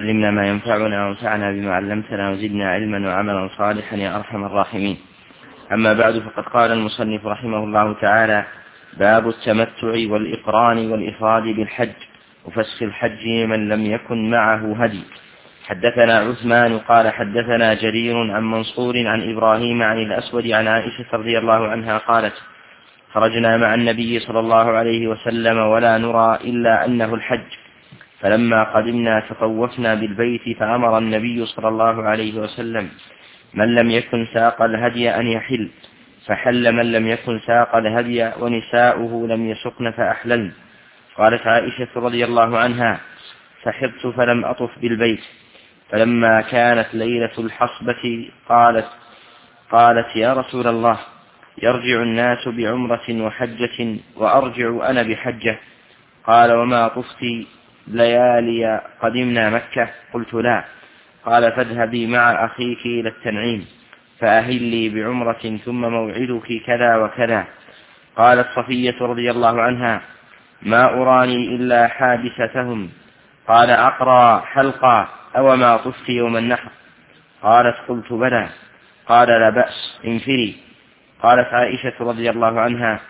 علمنا ما ينفعنا وانفعنا بما علمتنا وزدنا علما وعملا صالحا يا أرحم الراحمين. أما بعد، فقد قال المصنف رحمه الله تعالى: باب التمتع والإقران والإفراد بالحج وفسخ الحج من لم يكن معه هدي. حدثنا عثمان قال حدثنا جرير عن منصور عن إبراهيم عن الأسود عن عائشة رضي الله عنها قالت: خرجنا مع النبي صلى الله عليه وسلم ولا نرى إلا أنه الحج، فلما قدمنا تطوفنا بالبيت فأمر النبي صلى الله عليه وسلم من لم يكن ساق الهدي أن يحل، فحل من لم يكن ساق الهدي ونساؤه لم يسقن فأحللن. قالت عائشة رضي الله عنها: فحبت فلم أطف بالبيت، فلما كانت ليلة الحصبة قالت يا رسول الله، يرجع الناس بعمرة وحجة وأرجع أنا بحجة؟ قال: وما طفت ليالي قدمنا مكة؟ قلت: لا. قال: فاذهبي مع أخيك إلى التنعيم فأهلي بعمرة ثم موعدك كذا وكذا. قالت صفية رضي الله عنها: ما أراني إلا حادثتهم. قال: أقرى حلقا أو ما طفت يوم النحر؟ قالت: قلت: بلى. قال: لا بأس، انفري. قالت عائشة رضي الله عنها: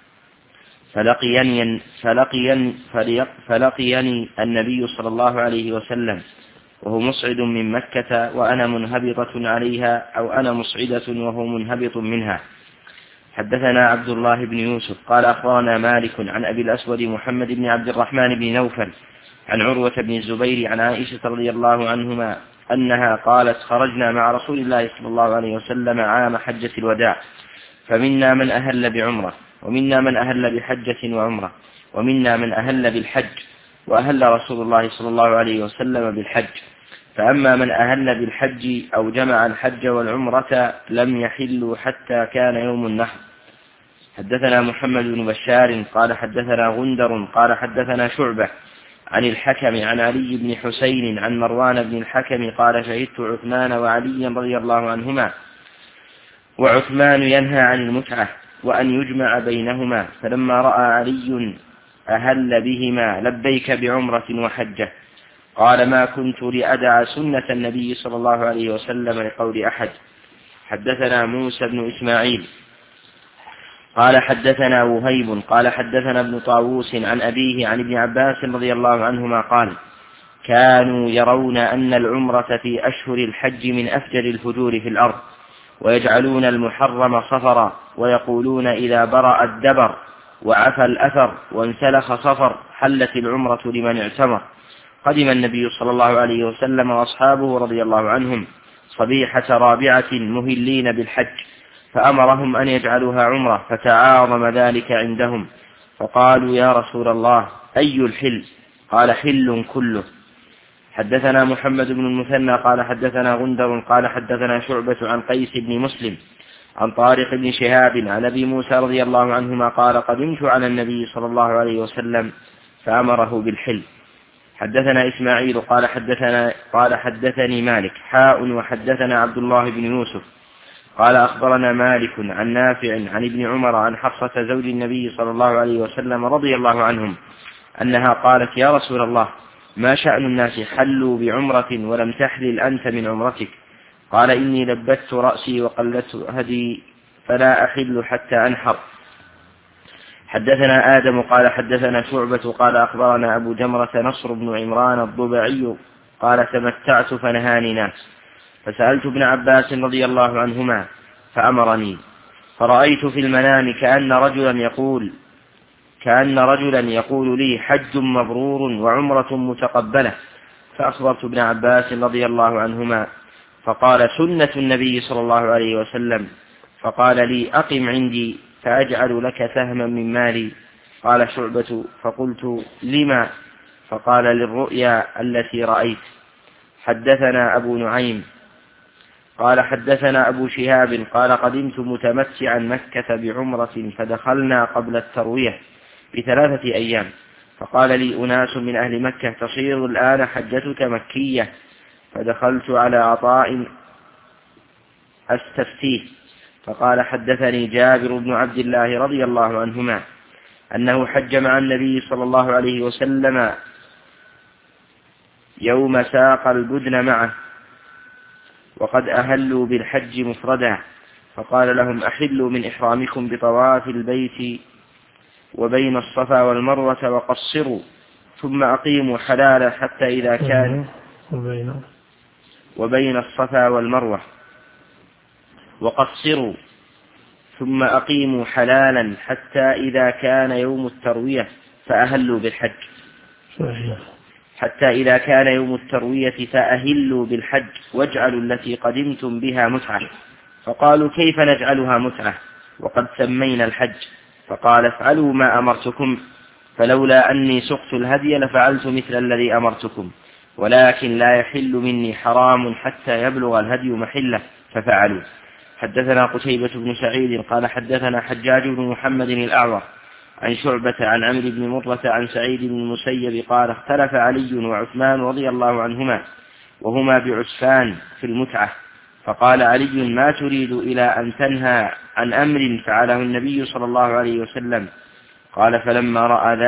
فلقيني النبي صلى الله عليه وسلم وهو مصعد من مكة وأنا منهبطة عليها، أو أنا مصعدة وهو منهبط منها. حدثنا عبد الله بن يوسف قال أخبرنا مالك عن أبي الأسود محمد بن عبد الرحمن بن نوفل عن عروة بن الزبير عن عائشة رضي الله عنهما أنها قالت: خرجنا مع رسول الله صلى الله عليه وسلم عام حجة الوداع، فمنا من أهل بعمرة، ومنا من أهل بحجة وعمرة، ومنا من أهل بالحج، وأهل رسول الله صلى الله عليه وسلم بالحج. فأما من أهل بالحج أو جمع الحج والعمرة لم يحلوا حتى كان يوم النحر. حدثنا محمد بن بشار قال حدثنا غندر قال حدثنا شعبة عن الحكم عن علي بن حسين عن مروان بن الحكم قال: شهدت عثمان وعليا رضي الله عنهما، وعثمان ينهى عن المتعة وأن يجمع بينهما، فلما رأى علي أهل بهما لبيك بعمرة وحجة. قال: ما كنت لأدع سنة النبي صلى الله عليه وسلم لقول أحد. حدثنا موسى بن إسماعيل قال حدثنا وهيب قال حدثنا ابن طاووس عن أبيه عن ابن عباس رضي الله عنهما قال: كانوا يرون أن العمرة في أشهر الحج من أفجر الفجور في الأرض، ويجعلون المحرم صفرا، ويقولون إذا برأ الدبر وعفى الأثر وانسلخ صفر حلت العمرة لمن اعتمر. قدم النبي صلى الله عليه وسلم وأصحابه رضي الله عنهم صبيحة رابعة مهلين بالحج، فأمرهم أن يجعلوها عمرة، فتعاظم ذلك عندهم، فقالوا: يا رسول الله، أي الحل؟ قال: حل كله. حدثنا محمد بن المثنى قال حدثنا غندر قال حدثنا شعبة عن قيس بن مسلم عن طارق بن شهاب عن أبي موسى رضي الله عنهما قال: قدمت على النبي صلى الله عليه وسلم فأمره بالحل. حدثنا إسماعيل قال حدثني مالك وحدثنا عبد الله بن يوسف قال أخبرنا مالك عن نافع عن ابن عمر عن حفصة زوج النبي صلى الله عليه وسلم رضي الله عنهم أنها قالت: يا رسول الله، ما شأن الناس حلوا بعمرة ولم تحلل أنت من عمرتك؟ قال: إني لبت رأسي وقلت هدي فلا أحل حتى أنحر. حدثنا آدم قال حدثنا شعبة قال أخبرنا أبو جمرة نصر بن عمران الضبعي قال: تمتعت فنهاني ناس، فسألت ابن عباس رضي الله عنهما فأمرني، فرأيت في المنام كأن رجلا يقول لي: حج مبرور وعمرة متقبلة. فأخبرت ابن عباس رضي الله عنهما، فقال: سنة النبي صلى الله عليه وسلم. فقال لي: أقم عندي فأجعل لك سهما من مالي. قال شعبة: فقلت: لما؟ فقال: للرؤيا التي رأيت. حدثنا أبو نعيم قال حدثنا أبو شهاب قال: قدمت متمتعا مكة بعمرة، فدخلنا قبل التروية ب3 أيام، فقال لي أناس من أهل مكة: تصير الآن حجتك مكية، فدخلت على عطاء أستفتيه، فقال: حدثني جابر بن عبد الله رضي الله عنهما أنه حج مع النبي صلى الله عليه وسلم يوم ساق البدن معه، وقد أهلوا بالحج مفردا، فقال لهم: أحلوا من إحرامكم بطواف البيت وبين الصفا والمروة وقصروا، ثم أقيموا حلالا حتى إذا كان وبين الصفا والمروة وقصروا، ثم أقيموا حلالا حتى إذا كان يوم التروية فأهلوا بالحج. حتى إذا كان يوم التروية فأهلوا بالحج واجعلوا التي قدمتم بها متعة. فقالوا: كيف نجعلها متعة وقد سمينا الحج؟ فقال: افعلوا ما أمرتكم، فلولا أني سقت الهدي لفعلت مثل الذي أمرتكم، ولكن لا يحل مني حرام حتى يبلغ الهدي محله، ففعلوا. حدثنا قتيبة بن سعيد قال حدثنا حجاج بن محمد الأعور عن شعبة عن عمرو بن مرة عن سعيد بن المسيب قال: اختلف علي وعثمان رضي الله عنهما وهما بعسفان في المتعة، فقال علي: ما تريد إلى أن تنهى عن أمر فعله النبي صلى الله عليه وسلم؟ قال: فلما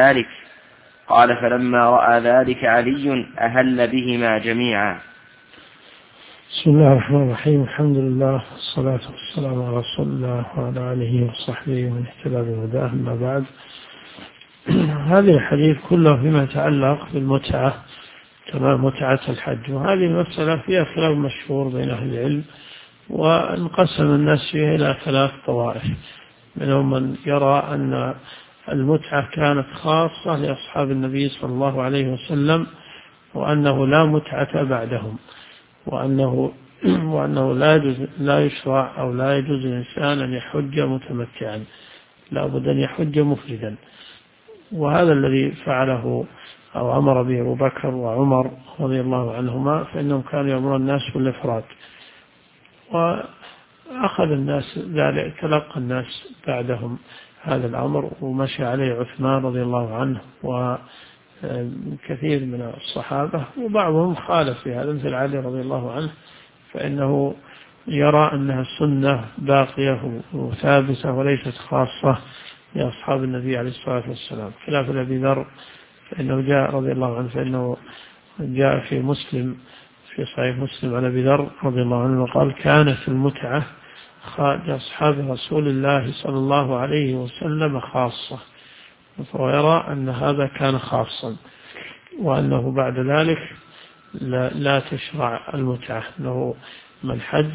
رأى ذلك علي أهل بهما جميعا. بسم الله الرحمن الرحيم. الحمد لله والصلاة والسلام على رسول الله وعلى آله وصحبه ومن اهتدى بهداه، أما بعد. هذه الحديث كله فيما يتعلق بالمتعة، تمام متعة الحج، وهذه المسألة فيها خلاف مشهور بين أهل العلم، وانقسم الناس فيها إلى 3 طوائف. منهم من يرى أن المتعة كانت خاصة لأصحاب النبي صلى الله عليه وسلم، وأنه لا متعة بعدهم، وأنه لا يشرع أو لا يجوز الإنسان أن يحج متمتعا، لا بد أن يحج مفردا. وهذا الذي فعله أو أمر به أبو بكر وعمر رضي الله عنهما، فإنهم كانوا يأمرون الناس بالإفراد، وأخذ الناس ذلك، تلقى الناس بعدهم هذا الأمر، ومشى عليه عثمان رضي الله عنه وكثير من الصحابة، وبعضهم خالف في هذا مثل علي رضي الله عنه، فإنه يرى أنها سنة باقية وثابتة وليست خاصة لأصحاب النبي عليه الصلاة والسلام، خلاف أبي ذر فإنه جاء رضي الله عنه، فإنه جاء في صحيح مسلم عن أبي ذر رضي الله عنه وقال: كانت المتعة لأصحاب رسول الله صلى الله عليه وسلم خاصة، فهو يرى أن هذا كان خاصا، وأنه بعد ذلك لا تشرع المتعة، أنه من حج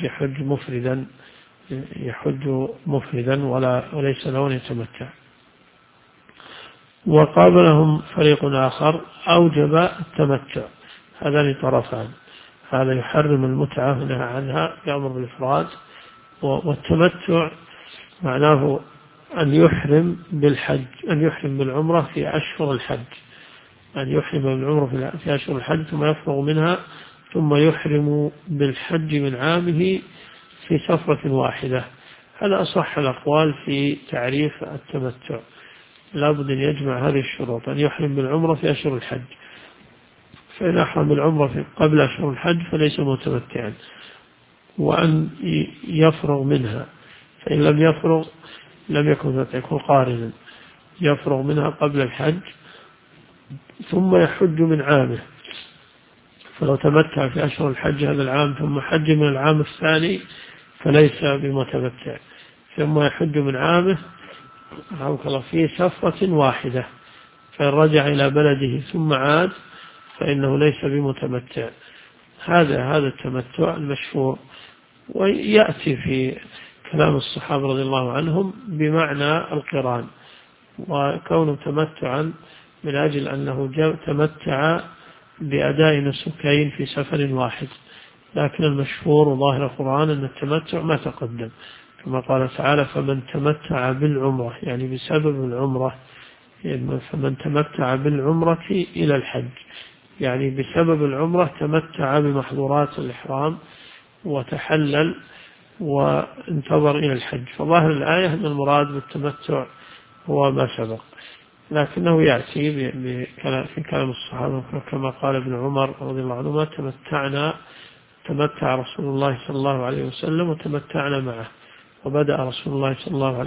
يحج مفردا وليس له أن يتمتع. وقابلهم فريق آخر أوجب التمتع، هذان طرفان، هذا يحرم المتعة ونهى عنها، يأمر بالإفراد، والتمتع معناه أن يحرم بالحج، أن يحرم بالعمرة في أشهر الحج، أن يحرم بالعمرة في أشهر الحج ثم يفرغ منها، ثم يحرم بالحج من عامه في سفرة واحدة. هذا أصح الأقوال في تعريف التمتع، لا بد أن يجمع هذه الشروط: أن يحرم بالعمرة في أشهر الحج، فإن أحرم بالعمرة قبل أشهر الحج فليس متمتعا، وأن يفرغ منها، فإن لم يفرغ لم يكن قارنا، يفرغ منها قبل الحج ثم يحج من عامه، فلو تمتع في أشهر الحج هذا العام ثم حج من العام الثاني فليس بمتمتع، ثم يحج من عامه في سفرة واحدة، فإن رجع إلى بلده ثم عاد فإنه ليس بمتمتع. هذا التمتع المشهور، ويأتي في كلام الصحابة رضي الله عنهم بمعنى القران، وكونه تمتعا من أجل أنه تمتع بأداء نسكين في سفر واحد، لكن المشهور وظاهر القرآن أن التمتع ما تقدم، كما قال تعالى: فمن تمتع بالعمرة، يعني بسبب العمرة، فمن تمتع بالعمرة إلى الحج، يعني بسبب العمرة تمتع بمحظورات الإحرام وتحلل وانتظر إلى الحج. فظاهر الآية أن المراد بالتمتع هو ما سبق، لكنه يأتي في كلام الصحابة كما قال ابن عمر رضي الله عنهما: تمتع رسول الله صلى الله عليه وسلم وتمتعنا معه، فبدأ رسول الله صلى الله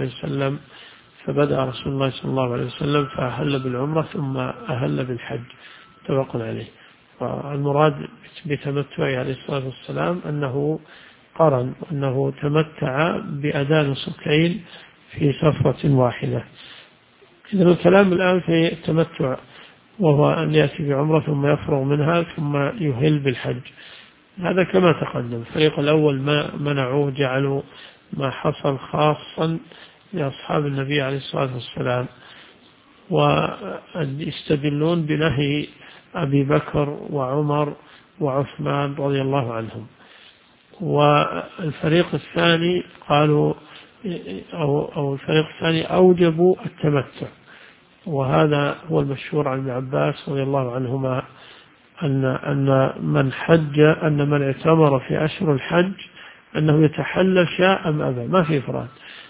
عليه وسلم فأهل بالعمرة ثم أهل بالحج، متفق عليه. المراد بتمتعه عليه الصلاة والسلام أنه قرن، أنه تمتع بأداء نسكين في سفرة واحدة. إذن الكلام الآن في التمتع، وهو أن يأتي بعمرة ثم يفرغ منها ثم يهل بالحج. هذا كما تقدم. الفريق الأول ما منعوه، جعلوا ما حصل خاصا لأصحاب النبي عليه الصلاة والسلام، ويستدلون بنهي أبي بكر وعمر وعثمان رضي الله عنهم. والفريق الثاني قالوا أو الفريق الثاني أوجبوا التمتع، وهذا هو المشهور عن ابن عباس رضي الله عنهما أن من اعتمر في أشهر الحج أنه يتحلل شاء أم أبى، ما في إفراد.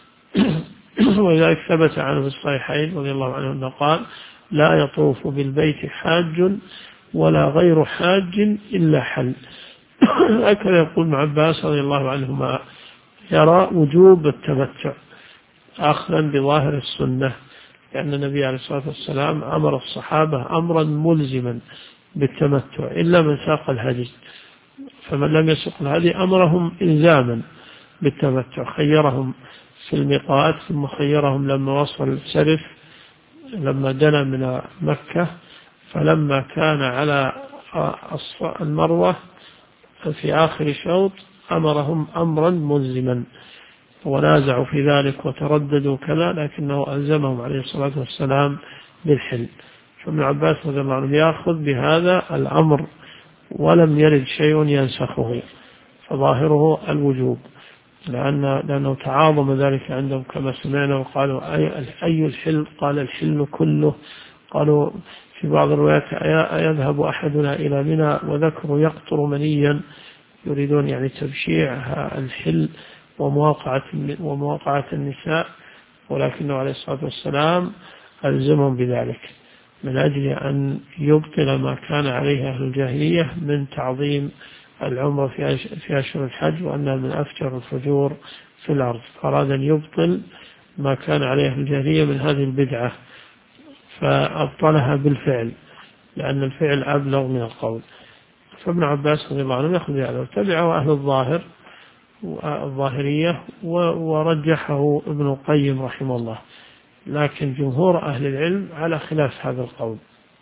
ولذلك ثبت عنه في الصحيحين رضي الله عنه أنه قال: لا يطوف بالبيت حاج ولا غير حاج إلا حل. هكذا يقول ابن عباس رضي الله عنهما، يرى وجوب التمتع أخذا بظاهر السنة، لأن النبي عليه الصلاة والسلام أمر الصحابة أمرا ملزما بالتمتع إلا من ساق الهدي، فمن لم يسق الهدي أمرهم إلزاما بالتمتع، خيرهم في الميقات ثم خيرهم لما وصل السرف لما دنا من مكة، فلما كان على المروة في آخر شوط أمرهم أمرا ملزما، ونازعوا في ذلك وترددوا كذا، لكنه ألزمهم عليه الصلاة والسلام بالحل. فابن عباس رضي الله عنه يأخذ بهذا الأمر ولم يرد شيء ينسخه، فظاهره الوجوب، لأنه تعاظم ذلك عندهم كما سمعنا. وقالوا: أي الحل؟ قال: الحل كله. قالوا في بعض الروايات: أيذهب أحدنا إلى منى وذكر يقطر منيا، يريدون يعني تبشيع الحل ومواقعة النساء، ولكنه عليه الصلاة والسلام ألزمهم بذلك من أجل أن يبطل ما كان عليه أهل الجاهلية من تعظيم العمرة في أشهر الحج، وأنها من أفجر الفجور في الأرض، فأراد أن يبطل ما كان عليه أهل الجاهلية من هذه البدعة، فأبطلها بالفعل، لأن الفعل أبلغ من القول. فابن عباس رضي الله عنه يأخذ هذا، وتبعه أهل الظاهرية ورجحه ابن القيم رحمه الله، لكن جمهور أهل العلم على خلاف هذا القول.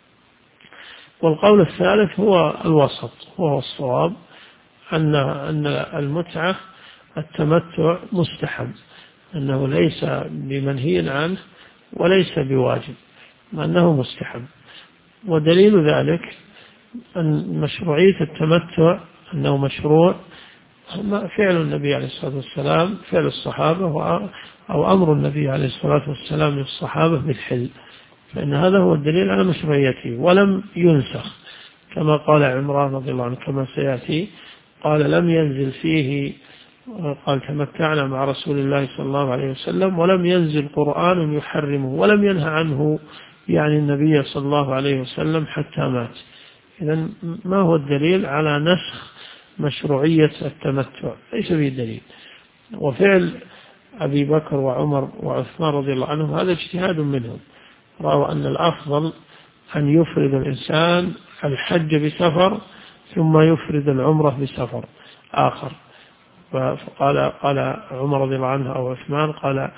والقول الثالث هو الوسط، وهو الصواب، أن المتعة التمتع مستحب، أنه ليس بمنهي عنه وليس بواجب، أنه مستحب. ودليل ذلك أن مشروعية التمتع أنه مشروع فعل النبي عليه الصلاة والسلام، فعل الصحابة، أو أمر النبي عليه الصلاة والسلام للصحابة بالحل، فإن هذا هو الدليل على مشروعيته ولم ينسخ، كما قال عمران رضي الله عنه كما سيأتي، قال: لم ينزل فيه، قال: تمتعنا مع رسول الله صلى الله عليه وسلم ولم ينزل قرآن يحرمه ولم ينهى عنه، يعني النبي صلى الله عليه وسلم حتى مات. إذن ما هو الدليل على نسخ مشروعية التمتع؟ ليس به دليل. وفعل أبي بكر وعمر وعثمان رضي الله عنهم هذا اجتهاد منهم، رأوا أن الأفضل أن يفرد الإنسان الحج بسفر ثم يفرد العمرة بسفر آخر. قال عمر رضي الله عنه أو عثمان قال: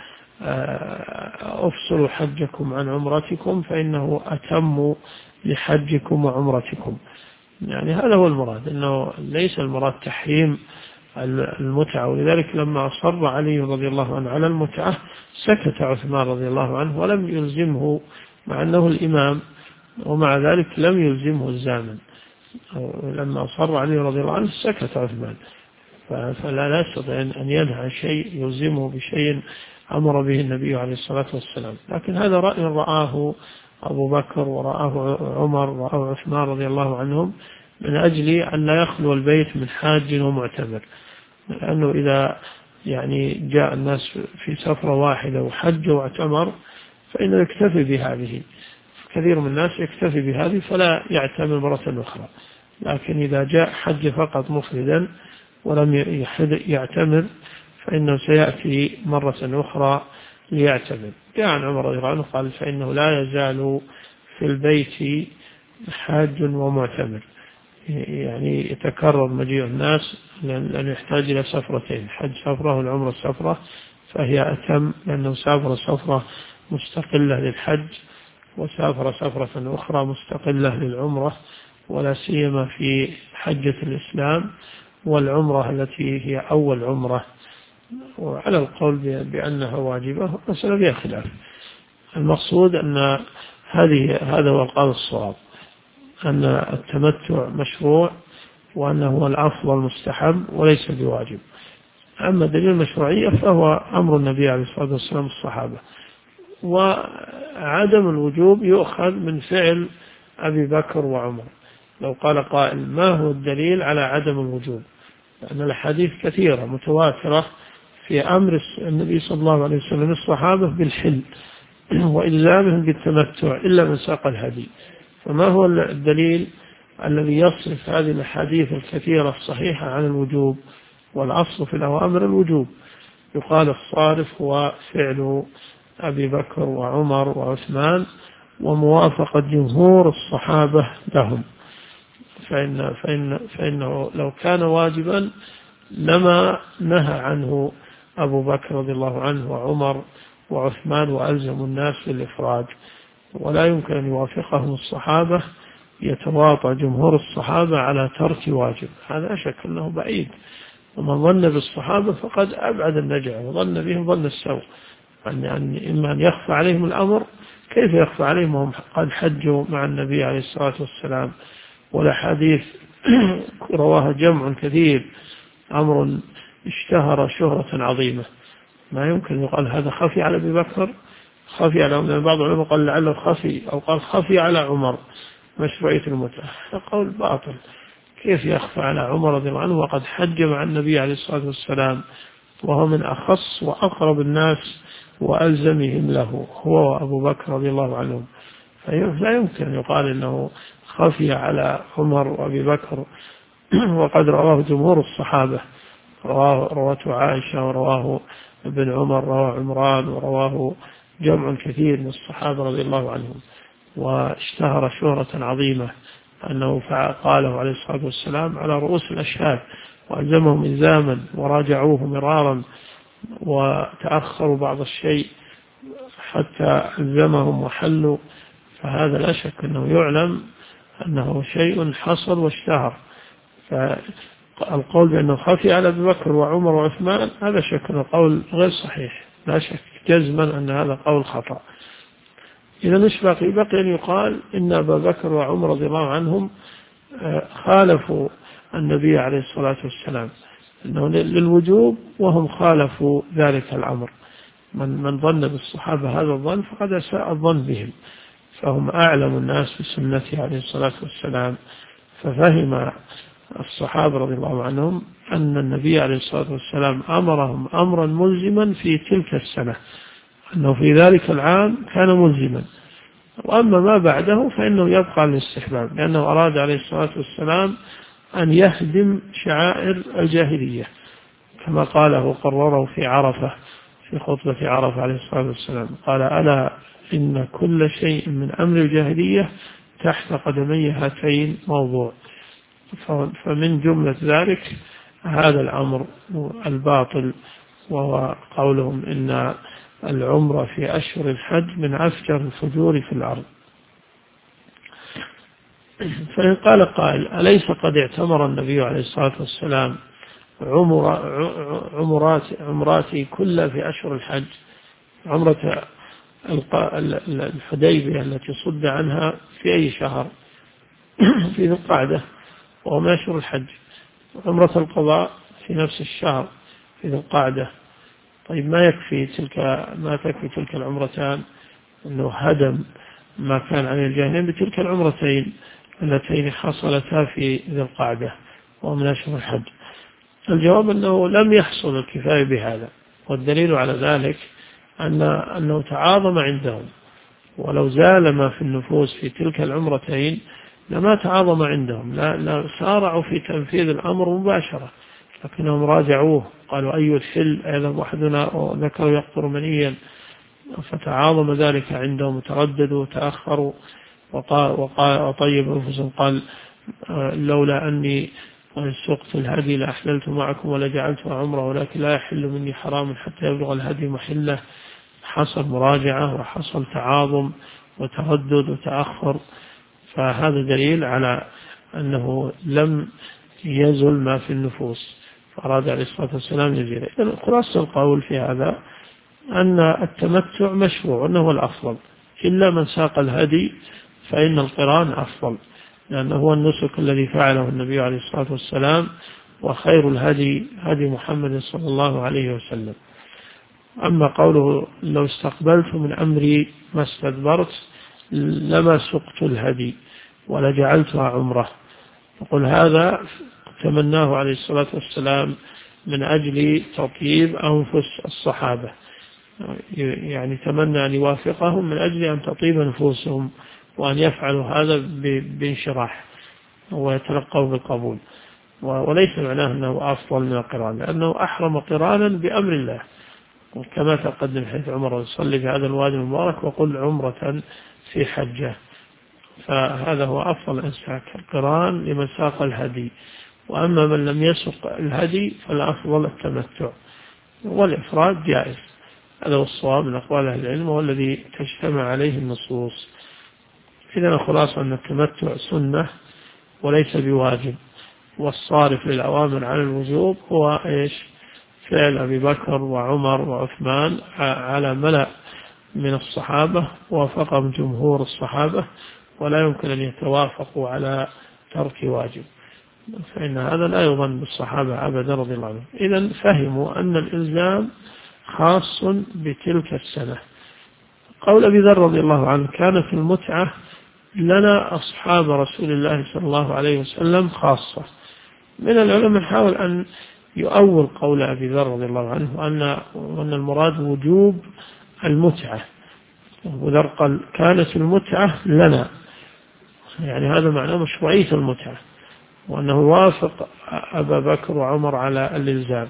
أفصلوا حجكم عن عمرتكم فإنه أتم لحجكم وعمرتكم. يعني هذا هو المراد، أنه ليس المراد تحريم المتعة. ولذلك لما أصر علي رضي الله عنه على المتعة سكت عثمان رضي الله عنه ولم يلزمه، مع أنه الإمام، ومع ذلك لم يلزمه الزامن. لما أصر علي رضي الله عنه سكت عثمان، فلا يستطيع أن ينهى شيء يلزمه بشيء أمر به النبي عليه الصلاة والسلام. لكن هذا رأي رآه أبو بكر ورآه عمر ورآه عثمان رضي الله عنهم من أجل أن لا يخلو البيت من حاج ومعتمر، لأنه إذا يعني جاء الناس في سفرة واحدة وحج واعتمر فإنه يكتفي بهذه، كثير من الناس يكتفي بهذه فلا يعتمر مرة أخرى. لكن إذا جاء حج فقط مفردا ولم يعتمر فإنه سيأتي مرة أخرى ليعتمر. جاء عن عمر رضي الله عنه قال: فإنه لا يزال في البيت حاج ومعتمر، يعني يتكرر مجيء الناس، لأن يحتاج إلى سفرتين، حج سفرة والعمرة سفرة، فهي أتم لأنه سافر سفرة مستقلة للحج وسافر سفرة أخرى مستقلة للعمرة، ولا سيما في حجة الإسلام والعمرة التي هي أول عمرة. وعلى القول بأنها واجبة مسألة فيها خلاف. المقصود أن هذا هو القول الصواب، أن التمتع مشروع وأنه هو الأفضل المستحب وليس بواجب. أما دليل المشروعية فهو أمر النبي عليه الصلاة والسلام الصحابة، وعدم الوجوب يؤخذ من فعل أبي بكر وعمر. لو قال قائل ما هو الدليل على عدم الوجوب؟ لأن الحديث كثيرة متواترة في أمر النبي صلى الله عليه وسلم الصحابة بالحل وإلزامهم بالتمتع إلا من ساق الهدي. فما هو الدليل الذي يصرف هذه الحديث الكثيرة الصحيحة عن الوجوب؟ والأصل في الأوامر الوجوب. يقال الصارف هو فعل أبي بكر وعمر وعثمان وموافقة جمهور الصحابة لهم. فإنه لو كان واجبا لما نهى عنه أبو بكر رضي الله عنه وعمر وعثمان وألزموا الناس بالإفراد، ولا يمكن أن يوافقهم الصحابة يتواطى جمهور الصحابة على ترك واجب. هذا شك أنه بعيد، ومن ظن بالصحابة فقد أبعد النجع وظن بهم ظن السوء، يعني إما أن يخفى عليهم الأمر. كيف يخفى عليهم وهم قد حجوا مع النبي عليه الصلاة والسلام؟ والأحاديث رواها جمع كثير، أمر اشتهر شهرة عظيمة. ما يمكن يقال هذا خفي على أبي بكر، خفي على عمر. بعض العلماء قال لعله خفي، أو قال خفي على عمر مشروعية المتعة. هذا قول باطل. كيف يخفى على عمر رضي الله عنه وقد حج مع النبي عليه الصلاة والسلام وهو من أخص وأقرب الناس وألزمهم له، هو وأبو بكر رضي الله عنهم. فلا يمكن أن يقال إنه خفي على عمر وأبي بكر وقد رواه جمهور الصحابة، رواته عائشة ورواه ابن عمر، رواه عمران، ورواه جمع كثير من الصحابة رضي الله عنهم، واشتهر شهرة عظيمة أنه قاله عليه الصلاة والسلام على رؤوس الأشهاد، وألزمهم إلزاما وراجعوه مرارا وتأخروا بعض الشيء حتى ألزمهم وحلوا. فهذا لا شك أنه يعلم أنه شيء حصل واشتهر. فالقول بأنه خفي على أبي بكر وعمر وعثمان هذا شك أنه قول غير صحيح، لا شك جزما أن هذا قول خطأ. إذا إيش بقي؟ بقي أن يقال إن أبا بكر وعمر رضي الله عنهم خالفوا النبي عليه الصلاة والسلام إنه للوجوب، وهم خالفوا ذلك الأمر. من ظن بالصحابة هذا الظن فقد أساء الظن بهم، فهم أعلم الناس بسنته عليه الصلاة والسلام. ففهم الصحابة رضي الله عنهم أن النبي عليه الصلاة والسلام أمرهم أمرا ملزما في تلك السنة، أنه في ذلك العام كان ملزما، وأما ما بعده فإنه يبقى للاستحباب، لأنه أراد عليه الصلاة والسلام أن يهدم شعائر الجاهلية كما قاله قرره في عرفة، في خطبة عرفة عليه الصلاة والسلام قال ألا إن كل شيء من أمر الجاهلية تحت قدمي هاتين موضوع. فمن جملة ذلك هذا الأمر الباطل، وهو قولهم إن العمرة في أشهر الحج من أفجر الفجور في الأرض. فإن قال قائل أليس قد اعتمر النبي عليه الصلاة والسلام عمراتي كلها في أشهر الحج؟ عمرة الحديبية التي صد عنها في أي شهر؟ في ذي القعدة وهو من أشهر الحج. عمرة القضاء في نفس الشهر في ذي القعدة. طيب ما تكفي تلك العمرتان أنه هدم ما كان عن الجاهلين بتلك العمرتين اللتين حصلتا في ذي القعدة ومن أشهر الحج؟ الجواب أنه لم يحصل الكفاية بهذا، والدليل على ذلك أنه تعاظم عندهم، ولو زال ما في النفوس في تلك العمرتين لما تعاظم عندهم، لا سارعوا في تنفيذ الأمر مباشرة، لكنهم راجعوه قالوا أي الحل أيضا وحدنا ذكروا يقطر منيا، فتعاظم ذلك عندهم وترددوا وتأخروا وطيب أنفسهم قال لولا أني سقت الهدي لأحللت معكم ولجعلتها عمرة ولكن لا يحل مني حرام حتى يبلغ الهدي محله. حصل مراجعة وحصل تعاظم وتردد وتأخر، فهذا دليل على أنه لم يزل ما في النفوس، فأراد عليه الصلاة والسلام يزيل. إذن خلاصة القول في هذا أن التمتع مشروع أنه الأفضل، إلا من ساق الهدي فإن القران أفضل، لأنه هو النسك الذي فعله النبي عليه الصلاة والسلام، وخير الهدي هدي محمد صلى الله عليه وسلم. أما قوله لو استقبلت من أمري ما استدبرت لما سقت الهدي ولجعلتها عمرة، يقول هذا تمناه عليه الصلاة والسلام من أجل تطيب أنفس الصحابة، يعني تمنى أن يوافقهم من أجل أن تطيب نفوسهم وأن يفعلوا هذا بانشراح ويتلقوا بالقبول، وليس معناه أنه أفضل من القران، لأنه أحرم قرانا بأمر الله، كما تقدم حيث عمر صلي في هذا الوادي المبارك وقل عمرة في حجة، فهذا هو أفضل إنساك القران لمن ساق الهدي. وأما من لم يسق الهدي فالأفضل التمتع، والإفراد جائز. هذا هو الصواب من أقوال أهل العلم والذي تجتمع عليه النصوص. إذن خلاصة أن التمتع سنة وليس بواجب، والصارف للأوامر عن الوجوب هو إيش؟ فعل أبي بكر وعمر وعثمان على ملأ من الصحابة، وافقهم جمهور الصحابة، ولا يمكن أن يتوافقوا على ترك واجب، فإن هذا لا يظن بالصحابة أبدا رضي الله عنهم. إذن فهموا أن الإلزام خاص بتلك السنة. قول أبي ذر رضي الله عنه كانت المتعة لنا أصحاب رسول الله صلى الله عليه وسلم خاصة. من العلماء حاول أن يؤول قول أبي ذر رضي الله عنه وأن المراد وجوب المتعة. أبو ذر قال كانت المتعة لنا، يعني هذا معناه مشروعية المتعة، وأنه وافق أبا بكر وعمر على الإلزام.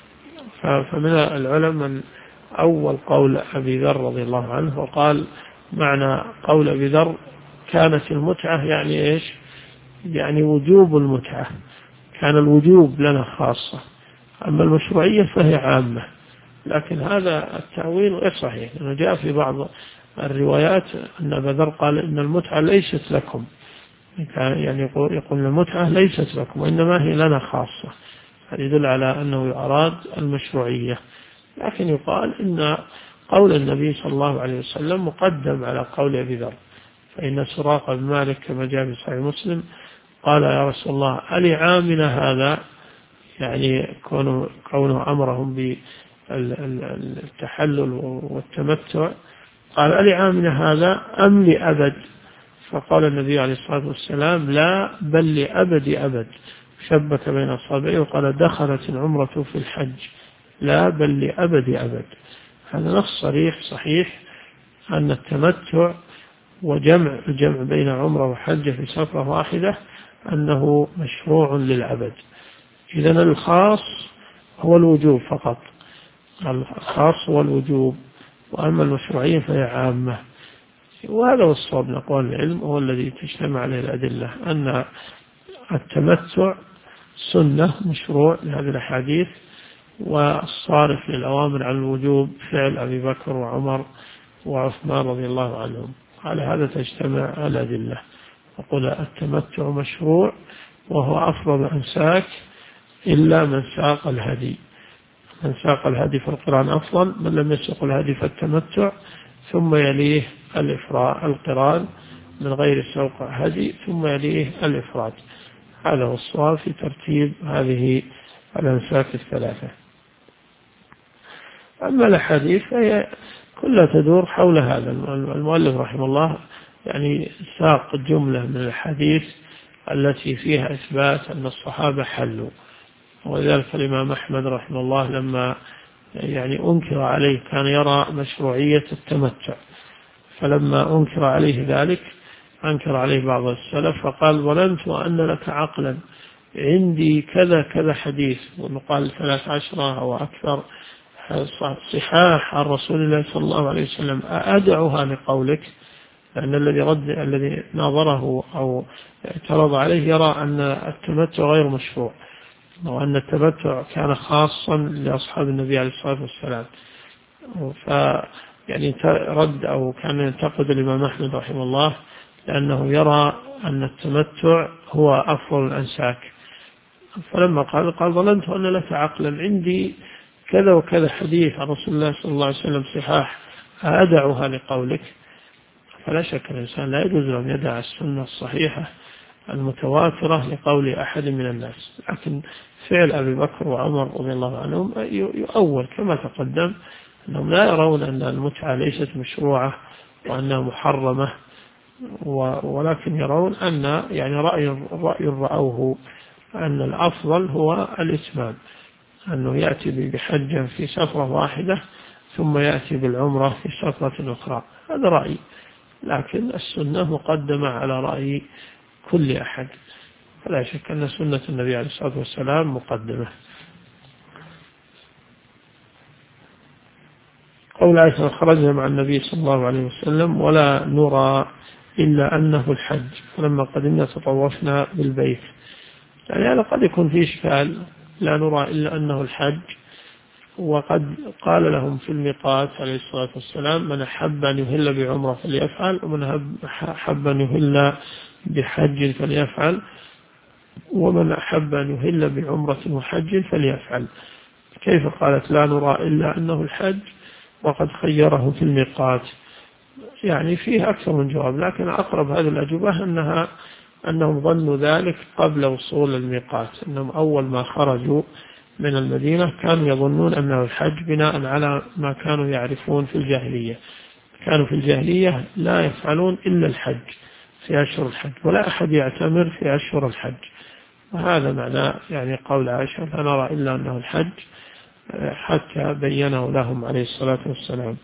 فمن العلماء من أول قول أبي ذر رضي الله عنه وقال معنى قول أبي ذر كانت المتعة يعني إيش؟ يعني وجوب المتعة، كان الوجوب لنا خاصة، أما المشروعية فهي عامة. لكن هذا التأويل غير صحيح، لأنه جاء في بعض الروايات أن أبا ذر قال إن المتعة ليست لكم، يعني يقول المتعة ليست لكم وإنما هي لنا خاصة، هذا يدل على أنه أراد المشروعية. لكن يقال إن قول النبي صلى الله عليه وسلم مقدم على قول أبي ذر، فإن سراقة بن مالك كما جاء في صحيح مسلم قال يا رسول الله ألعامنا هذا، يعني كونه أمرهم بالتحلل والتمتع، قال ألعامنا هذا أم لأبد؟ فقال النبي عليه الصلاة والسلام لا بل لأبد أبد، شبك بين أصابعه وقال دخلت العمرة في الحج لا بل لأبد أبد. هذا نص صريح صحيح أن التمتع الجمع بين عمرة وحج في سفرة واحدة أنه مشروع للأبد. إذن الخاص هو الوجوب فقط، الخاص هو الوجوب، وأما المشروعية فهي عامة. وهذا هو الصواب من أقوال العلم، هو الذي تجتمع عليه الأدلة، أن التمتع سنة مشروع لهذه الأحاديث، والصارف للأوامر عن الوجوب فعل أبي بكر وعمر وعثمان رضي الله عنهم. على هذا تجتمع الأدلة. وقل التمتع مشروع وهو أفضل أنساك إلا من ساق الهدي، من ساق الهدي في القران أفضل، من لم يسق الهدي فالتمتع، ثم يليه القران من غير سوق هدي، ثم يليه الإفراد. هذا هو الصواب في ترتيب هذه الأنساك الثلاثة. أما الأحاديث فهي كلها تدور حول هذا. المؤلف رحمه الله يعني ساق جملة من الحديث التي فيها إثبات أن الصحابة حلوا، ولذلك الإمام أحمد رحمه الله لما يعني أنكر عليه كان يرى مشروعية التمتع، فلما أنكر عليه ذلك أنكر عليه بعض السلف فقال ظننت أن لك عقلا، عندي كذا كذا حديث، ونقال 13 أو أكثر صحاح عن رسول الله صلى الله عليه وسلم، أدعها لقولك؟ لأن الذي ناظره أو اعترض عليه يرى أن التمتع غير مشروع، وأن التمتع كان خاصا لأصحاب النبي عليه الصلاة والسلام. يعني رد أو كان ينتقد الإمام أحمد رحمه الله لأنه يرى أن التمتع هو أفضل الأنساك. فلما قال ظننت أن لك عقلا، عندي كذا وكذا حديث عن رسول الله صلى الله عليه وسلم صحاح أدعها لقولك. فلا شك الإنسان لا يجوز أن يدع السنة الصحيحة المتواترة لقول أحد من الناس، لكن فعل أبي بكر وعمر رضي الله عنهم يؤول كما تقدم أنهم لا يرون أن المتعة ليست مشروعة وأنها محرمة، ولكن يرون أن يعني رأي رأوه أن الأفضل هو الإتمام، أنه يأتي بحج في سفرة واحدة ثم يأتي بالعمرة في سفرة أخرى. هذا رأي، لكن السنة مقدمة على رأي كل أحد، فلا شك أن سنة النبي عليه الصلاة والسلام مقدمة. قول عائشة خرجنا مع النبي صلى الله عليه وسلم ولا نرى إلا أنه الحج، فلما قدمنا تطوفنا بالبيت. يعني هذا قد يكون فيه إشكال، لا نرى إلا أنه الحج، وقد قال لهم في الميقات عليه الصلاة والسلام من أحب أن يهل بعمرة فليفعل، ومن أحب أن يهل بحج فليفعل، ومن أحب أن يهل بعمرة وحج فليفعل. كيف قالت لا نرى إلا أنه الحج وقد خيره في الميقات؟ يعني فيه أكثر من جواب، لكن أقرب هذه الأجوبة أنهم ظنوا ذلك قبل وصول الميقات، أنهم أول ما خرجوا من المدينة كانوا يظنون أنه الحج بناء على ما كانوا يعرفون في الجاهلية. كانوا في الجاهلية لا يفعلون إلا الحج في أشهر الحج، ولا أحد يعتمر في أشهر الحج، وهذا معنى يعني قول عائشة لا نرى إلا أنه الحج، حتى بينه لهم عليه الصلاة والسلام.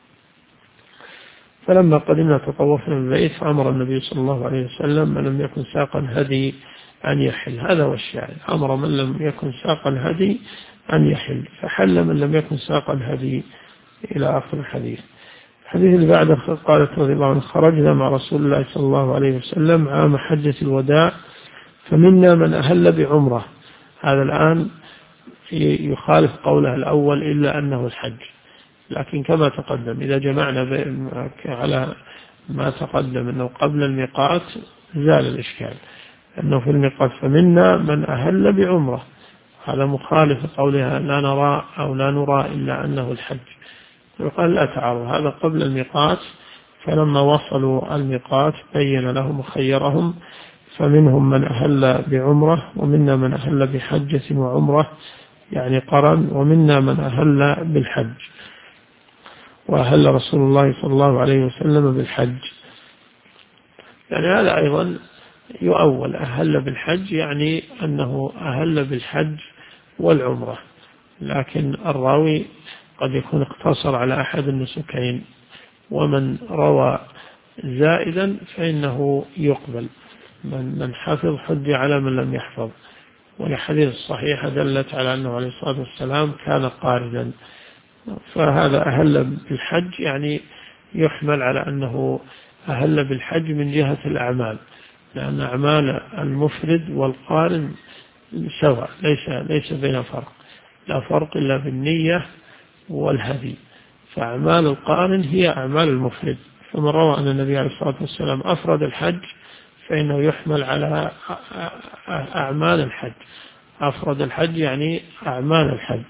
فلما قدمنا تطوفنا البيت فأمر النبي صلى الله عليه وسلم من لم يكن ساقا هدي أن يحل. هذا هو الشاهد، أمر من لم يكن ساقا هدي أن يحل، فحل من لم يكن ساقا هدي إلى آخر الحديث. الحديث اللي بعده قالت رضي الله عنها خرجنا مع رسول الله صلى الله عليه وسلم عام حجة الوداع فمنا من أهل بعمرة. هذا الآن يخالف قوله الأول إلا أنه الحج، لكن كما تقدم إذا جمعنا على ما تقدم أنه قبل الميقات زال الإشكال، أنه في الميقات فمنا من أهل بعمرة، هذا مخالف قولها لا نرى أو لا نرى إلا أنه الحج، يقال لا تعارض، هذا قبل الميقات. فلما وصلوا الميقات بين لهم وخيرهم، فمنهم من أهل بعمرة ومنا من أهل بحجة وعمرة يعني قرن، ومنا من أهل بالحج، وأهل رسول الله صلى الله عليه وسلم بالحج. يعني هذا أيضا يؤول، أهل بالحج يعني أنه أهل بالحج والعمرة، لكن الراوي قد يكون اقتصر على أحد النسكين، ومن روى زائدا فإنه يقبل، من حفظ حج على من لم يحفظ. والحديث الصحيحة دلت على أنه عليه الصلاة والسلام كان قاردا، فهذا أهل بالحج يعني يحمل على أنه أهل بالحج من جهة الأعمال، لأن أعمال المفرد والقارن سواء، ليس بين فرق، لا فرق إلا بالنية والهدي، فأعمال القارن هي أعمال المفرد. فمن روى أن النبي عليه الصلاة والسلام أفرد الحج فإنه يحمل على أعمال الحج، أفرد الحج يعني أعمال الحج.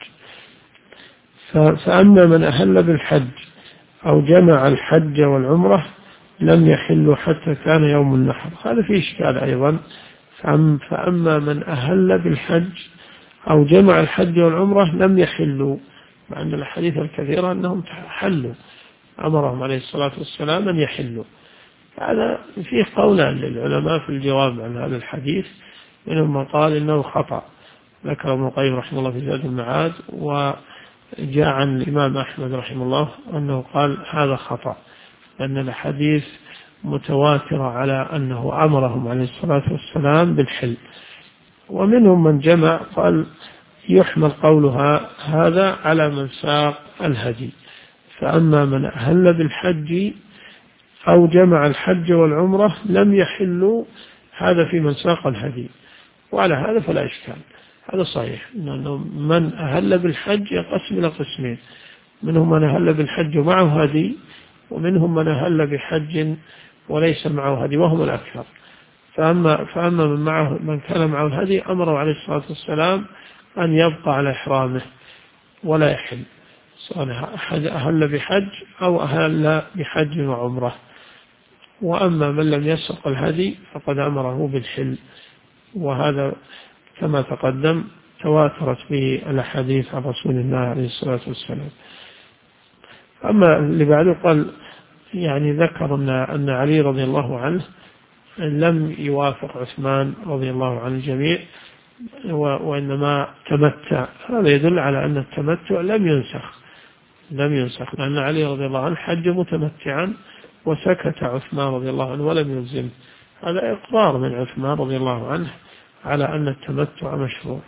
فأما من أهل بالحج أو جمع الحج والعمرة لم يحلوا حتى كان يوم النحر. هذا فيه إشكال أيضا. فأما من أهل بالحج أو جمع الحج والعمرة لم يحلوا، مع أن الحديث الكثيرة أنهم حلوا، أمرهم عليه الصلاة والسلام أن يحلوا. هذا فيه قولان للعلماء في الجواب عن هذا الحديث، منهم من قال إنه خطأ، ذكر ابن القيم رحمه الله في زاد المعاد، وجاء عن الإمام أحمد رحمه الله أنه قال هذا خطأ، لأن الحديث متواتر على أنه أمرهم عليه الصلاة والسلام بالحل. ومنهم من جمع قال يحمل قولها هذا على من ساق الهدي، فأما من أهل بالحج أو جمع الحج والعمرة لم يحلوا، هذا في من ساق الهدي، وعلى هذا فلا إشكال، هذا صحيح. لأنه من أهل بالحج ينقسم إلى قسمين، منهم من أهل بالحج ومعه هدي، ومنهم من أهل بحج وليس معه هدي وهم الأكثر. فأما من كان معه الهدي أمره عليه الصلاة والسلام أن يبقى على إحرامه ولا يحل، سواء أهل بحج أو أهل بحج وعمرة. وأما من لم يسق الهدي فقد أمره بالحل، وهذا كما تقدم تواترت به الأحاديث عن رسول الله عليه الصلاة والسلام. أما اللي بعده قال يعني ذكر أن علي رضي الله عنه لم يوافق عثمان رضي الله عن الجميع، وإنما تمتع. هذا يدل على أن التمتع لم ينسخ، لأن علي رضي الله عنه حج متمتعا وسكت عثمان رضي الله عنه ولم يلزم. هذا إقرار من عثمان رضي الله عنه على أن التمتع مشروع.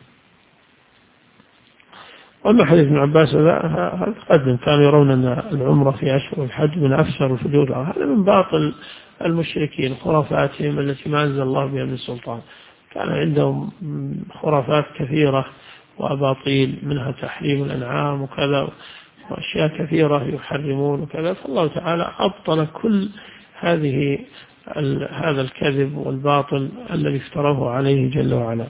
وأما حديث ابن عباس هذا قدم، كانوا يرون أن العمرة في أشهر الحج من أفسر الفجور، هذا من باطل المشركين، خرافاتهم التي ما أنزل الله بها من سلطان. كان عندهم خرافات كثيرة وأباطيل، منها تحريم الأنعام وكذا، وأشياء كثيرة يحرمون وكذا. فالله تعالى أبطل كل هذا الكذب والباطل الذي افتراه عليه جل وعلا.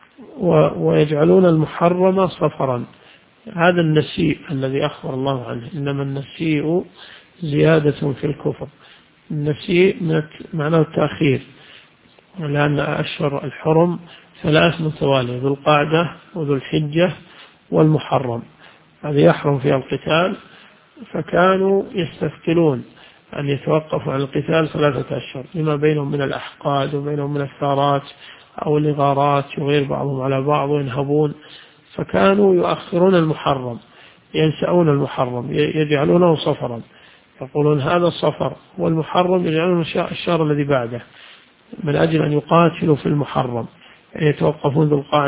ويجعلون المحرم صفرا، هذا النسيء الذي أخبر الله عنه، إنما النسيء زيادة في الكفر. النسيء معناه التأخير، لأن أشهر الحرم 3 متوالية، ذو القعدة وذو الحجة والمحرم، هذا يحرم فيها القتال. فكانوا يستثقلون أن يتوقفوا عن القتال 3 أشهر، لما بينهم من الأحقاد وبينهم من الثارات أو الإغارات، يغير بعضهم على بعض وينهبون. فكانوا يؤخرون المحرم، ينسأون المحرم، يجعلونه صفرا، يقولون هذا الصفر، والمحرم يجعلون الشهر الذي بعده، من أجل أن يقاتلوا في المحرم، يعني يتوقفون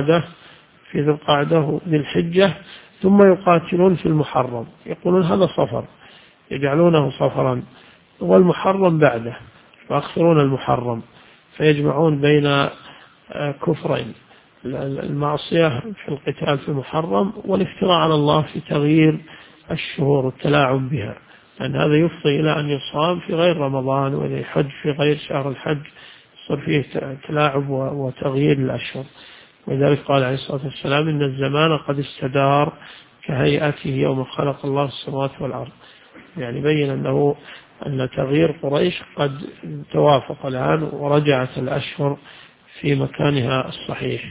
في ذو القعدة وذي الحجة، ثم يقاتلون في المحرم، يقولون هذا صفر، يجعلونه صفرا، والمحرم بعده، يؤخرون المحرم، فيجمعون بين كفرين، المعصية في القتال في المحرم، والافتراء على الله في تغيير الشهور والتلاعب بها، لأن هذا يفضي إلى أن يصام في غير رمضان، وإذا يحج في غير شهر الحج صار فيه تلاعب وتغيير الأشهر. ولذلك قال عليه الصلاة والسلام إن الزمان قد استدار كهيئته يوم خلق الله السماوات والأرض، يعني بين أن تغيير قريش قد توافق الآن، ورجعت الأشهر في مكانها الصحيح.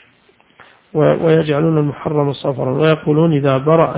ويجعلون المحرم صفرا، ويقولون إذا برأ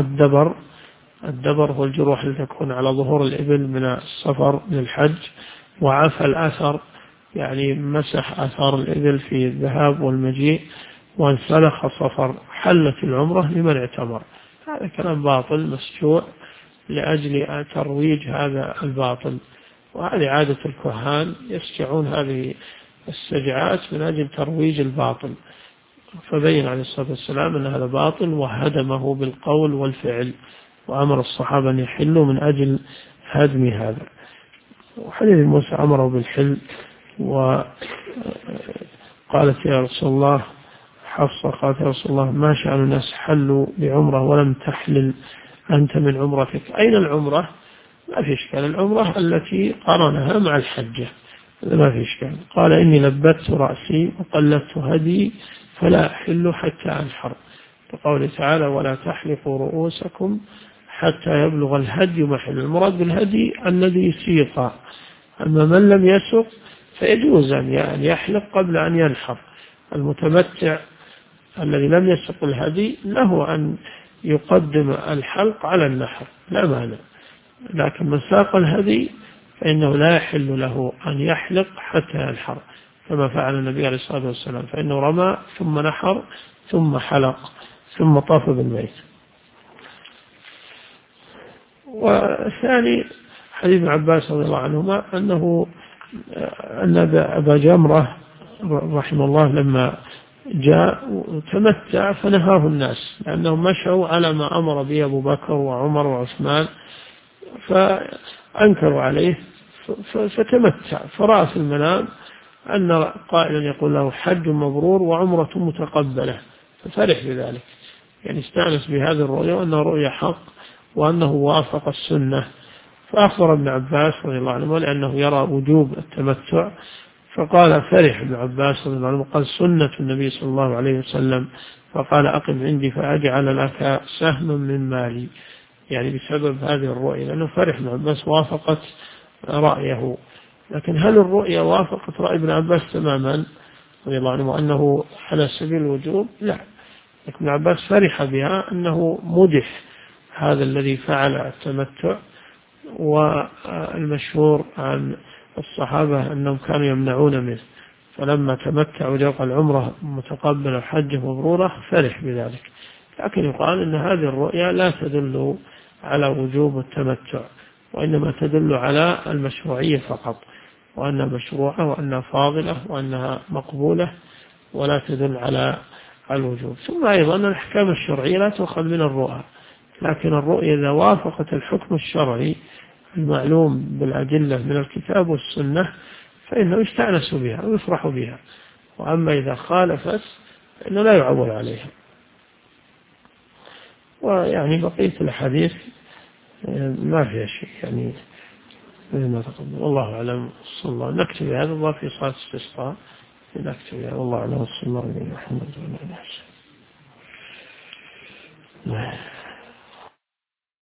الدبر هو الجروح التي تكون على ظهور الإبل من السفر للحج، وعفى الأثر يعني مسح أثار الإبل في الذهاب والمجيء، وانسلخ صفر حلت العمرة لمن اعتمر. هذا كلام باطل مسجوع لأجل ترويج هذا الباطل، وهذه عادة الكهان، يسجعون هذه السجعات من أجل ترويج الباطل. فبين عليه الصلاة والسلام أن هذا باطل، وهدمه بالقول والفعل، وأمر الصحابة أن يحلوا من أجل هدم هذا. وحديث موسى أمره بالحل، وقالت يا رسول الله، حفصة قالت يا رسول الله ما شأن الناس حلوا بعمرة ولم تحلل أنت من عمرتك؟ أين العمرة؟ ما في إشكال، العمرة التي قرنها مع الحجة، ما في إشكال. قال إني لبت رأسي وقلدت هدي فلا أحل حتى أنحر، لقوله تعالى ولا تحلقوا رؤوسكم حتى يبلغ الهدي محل. المراد بالهدي الذي سيق، أما من لم يسق فيجوز أن يحلق قبل أن ينحر. المتمتع الذي لم يسق الهدي له أن يقدم الحلق على النحر لا مانع، لكن من ساق الهدي فإنه لا يحل له أن يحلق حتى ينحر، كما فعل النبي عليه الصلاة والسلام، فإنه رمى ثم نحر ثم حلق ثم طاف بالبيت. والثاني حديث ابن عباس رضي الله عنهما أن أبا جمرة رحمه الله لما جاء تمتع فنهاه الناس، لأنهم مشوا على ما أمر به أبو بكر وعمر وعثمان، فأنكروا عليه فتمتع، فرأى في المنام أن قائلا يقول له حج مبرور وعمرة متقبلة، ففرح بذلك، يعني استأنس بهذه الرؤيا وأنها رؤيا حق وأنه وافق السنة. فأخبر ابن عباس رضي الله عنه لأنه يرى وجوب التمتع، فقال فرح ابن عباس رضي الله عنه قال سنة النبي صلى الله عليه وسلم، فقال أقم عندي فأجعل لك سهما من مالي، يعني بسبب هذه الرؤيا، لأنه فرح ابن عباس وافقت رأيه. لكن هل الرؤيا وافقت رأي ابن عباس تماما رضي الله عنه وأنه على سبيل الوجوب؟ لا، ابن عباس فرح بها أنه مدح هذا الذي فعل التمتع. والمشهور عن الصحابة أنهم كانوا يمنعون منه، فلما تمتعوا جاء العمرة متقبلة حجة مبرورة فرح بذلك. لكن يقال أن هذه الرؤيا لا تدل على وجوب التمتع، وإنما تدل على المشروعية فقط، وأنها مشروعة وأنها فاضلة وأنها مقبولة، ولا تدل على الوجوب. ثم أيضا الأحكام الشرعية لا تؤخذ من الرؤى، لكن الرؤيا إذا وافقت الحكم الشرعي المعلوم بالأدلة من الكتاب والسنة فإنه يستأنس بها ويفرح بها، وأما إذا خالفت فإنه لا يعول عليها. ويعني بقية الحديث ما فيها شيء يعني ما تقدم، والله أعلم. صلى الله نكتب هذا الله في صلاة الاستسقاء نكتب هذا، والله أعلم. صلى الله عليه وسلم.